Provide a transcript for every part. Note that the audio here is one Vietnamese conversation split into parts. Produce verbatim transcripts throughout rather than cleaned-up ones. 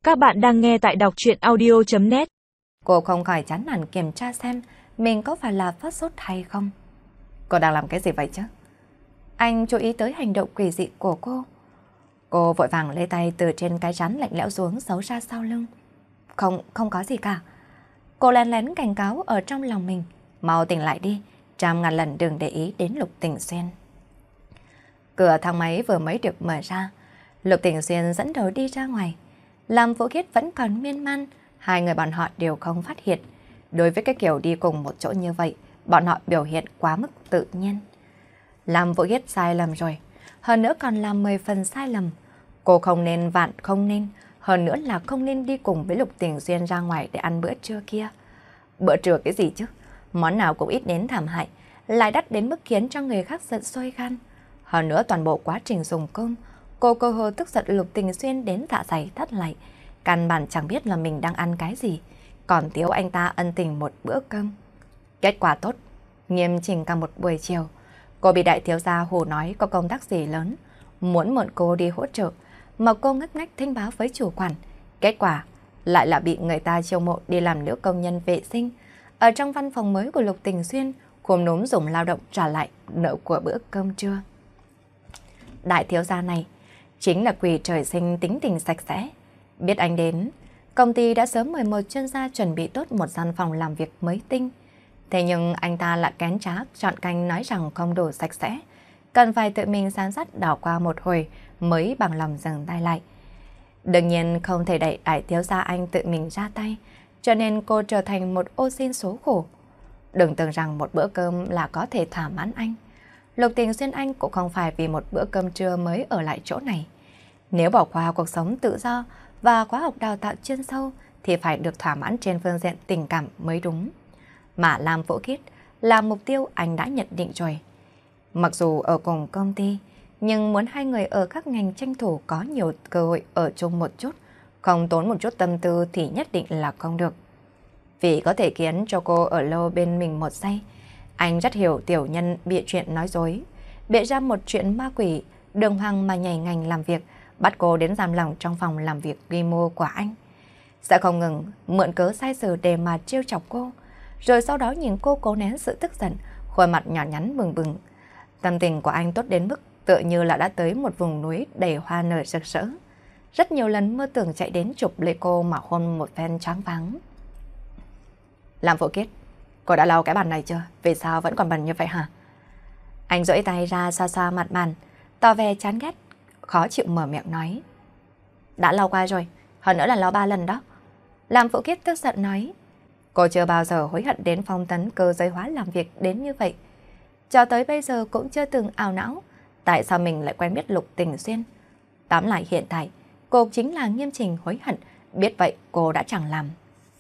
Các bạn đang nghe tại đọc truyện audio chấm net. Cô không khỏi chán nản kiểm tra xem mình có phải là phát sốt hay không. Cô đang làm cái gì vậy chứ? Anh chú ý tới hành động quỷ dị của cô. Cô vội vàng lấy tay từ trên cái chắn lạnh lẽo xuống giấu ra sau lưng. Không, không có gì cả. Cô lén lén cảnh cáo ở trong lòng mình. Mau tỉnh lại đi, trăm ngàn lần đừng để ý đến Lục Tình Xuyên. Cửa thang máy vừa mới được mở ra, Lục Tình Xuyên dẫn đầu đi ra ngoài. Làm Vũ Khiết vẫn còn miên man, hai người bọn họ đều không phát hiện. Đối với cái kiểu đi cùng một chỗ như vậy, bọn họ biểu hiện quá mức tự nhiên. Làm Vũ Khiết sai lầm rồi, hơn nữa còn làm mười phần sai lầm. Cô không nên vạn không nên, hơn nữa là không nên đi cùng với Lục Tình Xuyên ra ngoài để ăn bữa trưa kia. Bữa trưa cái gì chứ? Món nào cũng ít đến thảm hại, lại đắt đến mức khiến cho người khác giận sôi gan. Hơn nữa toàn bộ quá trình dùng cơm, cô cơ hồ tức giận Lục Tình Xuyên đến dạ dày thắt lại. Căn bản chẳng biết là mình đang ăn cái gì, còn thiếu anh ta ân tình một bữa cơm. Kết quả tốt, nghiêm chỉnh cả một buổi chiều. Cô bị đại thiếu gia hồ nói có công tác gì lớn, muốn mượn cô đi hỗ trợ, mà cô ngất ngách thông báo với chủ quản. Kết quả lại là bị người ta chiêu mộ đi làm nữ công nhân vệ sinh ở trong văn phòng mới của Lục Tình Xuyên, khom núm dùng lao động trả lại nợ của bữa cơm trưa. Đại thiếu gia này chính là quỷ trời sinh tính tình sạch sẽ. Biết anh đến, công ty đã sớm mời một chuyên gia chuẩn bị tốt một gian phòng làm việc mới tinh. Thế nhưng anh ta lại kén trá chọn canh nói rằng không đủ sạch sẽ, cần phải tự mình san sát đảo qua một hồi mới bằng lòng dừng tay lại. Đương nhiên không thể đẩy đại thiếu gia anh tự mình ra tay, cho nên cô trở thành một ô xin số khổ. Đừng tưởng rằng một bữa cơm là có thể thỏa mãn anh. Lục Tình Xuyên anh cũng không phải vì một bữa cơm trưa mới ở lại chỗ này. Nếu bỏ qua cuộc sống tự do và khóa học đào tạo chuyên sâu thì phải được thỏa mãn trên phương diện tình cảm mới đúng. Mà Lam Vũ Khiết là mục tiêu anh đã nhận định rồi. Mặc dù ở cùng công ty, nhưng muốn hai người ở các ngành tranh thủ có nhiều cơ hội ở chung một chút, không tốn một chút tâm tư thì nhất định là không được. Vì có thể khiến cho cô ở lâu bên mình một giây, anh rất hiểu tiểu nhân bịa chuyện nói dối, bịa ra một chuyện ma quỷ, đường hoàng mà nhảy ngành làm việc, bắt cô đến giam lòng trong phòng làm việc quy mô của anh. Sẽ không ngừng mượn cớ sai sự để mà trêu chọc cô, rồi sau đó nhìn cô cố nén sự tức giận, khuôn mặt nhỏ nhắn bừng bừng. Tâm tình của anh tốt đến mức tựa như là đã tới một vùng núi đầy hoa nở rực rỡ. Rất nhiều lần mơ tưởng chạy đến chụp lấy cô mà hôn một phen choáng váng. Làm Vũ Khiết, cô đã lau cái bàn này chưa? Vì sao vẫn còn bẩn như vậy hả? Anh duỗi tay ra xoa xoa mặt bàn, tỏ vẻ chán ghét, khó chịu mở miệng nói. Đã lau qua rồi, hơn nữa là lau ba lần đó. Làm Vũ Khiết tức giận nói. Cô chưa bao giờ hối hận đến phong tấn cơ giới hóa làm việc đến như vậy. Cho tới bây giờ cũng chưa từng ảo não tại sao mình lại quen biết Lục Tình Xuyên. Tóm lại hiện tại, cô chính là nghiêm chỉnh hối hận, biết vậy cô đã chẳng làm.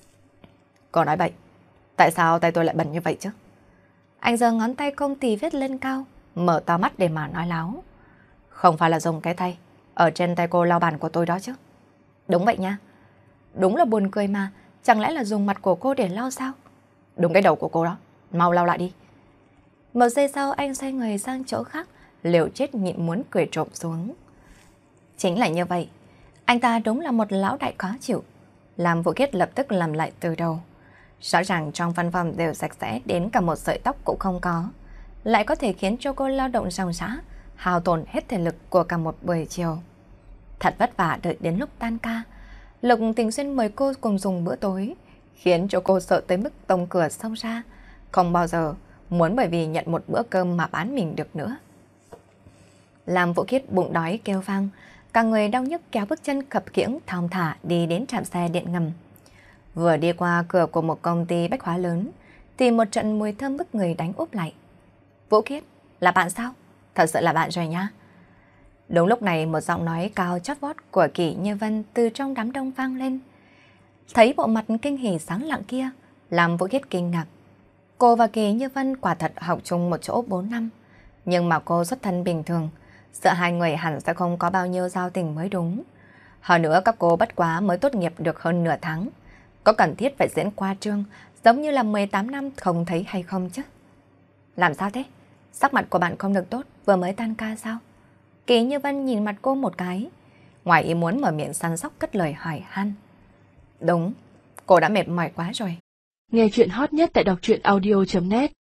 Cô nói bậy, tại sao tay tôi lại bẩn như vậy chứ? Anh giơ ngón tay công tì viết lên cao, mở to mắt để mà nói láo. Không phải là dùng cái tay ở trên tay cô lau bàn của tôi đó chứ? Đúng vậy nha. Đúng là buồn cười mà, chẳng lẽ là dùng mặt của cô để lau sao? Đúng cái đầu của cô đó, mau lau lại đi. Một giây sau anh xoay người sang chỗ khác, liều chết nhịn muốn cười trộm xuống. Chính là như vậy, anh ta đúng là một lão đại khó chịu. Làm Vũ Khiết lập tức làm lại từ đầu. Rõ ràng trong văn phòng đều sạch sẽ đến cả một sợi tóc cũng không có, lại có thể khiến cho cô lao động ròng rã, hao tổn hết thể lực của cả một buổi chiều. Thật vất vả đợi đến lúc tan ca, Lục Tình Xuyên mời cô cùng dùng bữa tối, khiến cho cô sợ tới mức tông cửa xông ra, không bao giờ muốn bởi vì nhận một bữa cơm mà bán mình được nữa. Làm Vũ Khiết bụng đói kêu vang, cả người đau nhức kéo bước chân khập khiễng thong thả đi đến trạm xe điện ngầm. Vừa đi qua cửa của một công ty bách hóa lớn, thì một trận mùi thơm bức người đánh úp lại. Vũ Khiết, là bạn sao? Thật sự là bạn rồi nha. Đúng lúc này một giọng nói cao chót vót của Kỷ Như Vân từ trong đám đông vang lên. Thấy bộ mặt kinh hỉ sáng lặng kia, làm Vũ Khiết kinh ngạc. Cô và Kỷ Như Vân quả thật học chung một chỗ bốn năm, nhưng mà cô xuất thân bình thường, sợ hai người hẳn sẽ không có bao nhiêu giao tình mới đúng. Hơn nữa các cô bất quá mới tốt nghiệp được hơn nửa tháng, có cần thiết phải diễn qua trương giống như là mười tám năm không thấy hay không chứ? Làm sao thế? Sắc mặt của bạn không được tốt, vừa mới tan ca sao? Kỷ Như Vân nhìn mặt cô một cái. Ngoài ý muốn mở miệng săn sóc cất lời hỏi han. Đúng, cô đã mệt mỏi quá rồi. Nghe chuyện hot nhất tại đọc truyện audio chấm net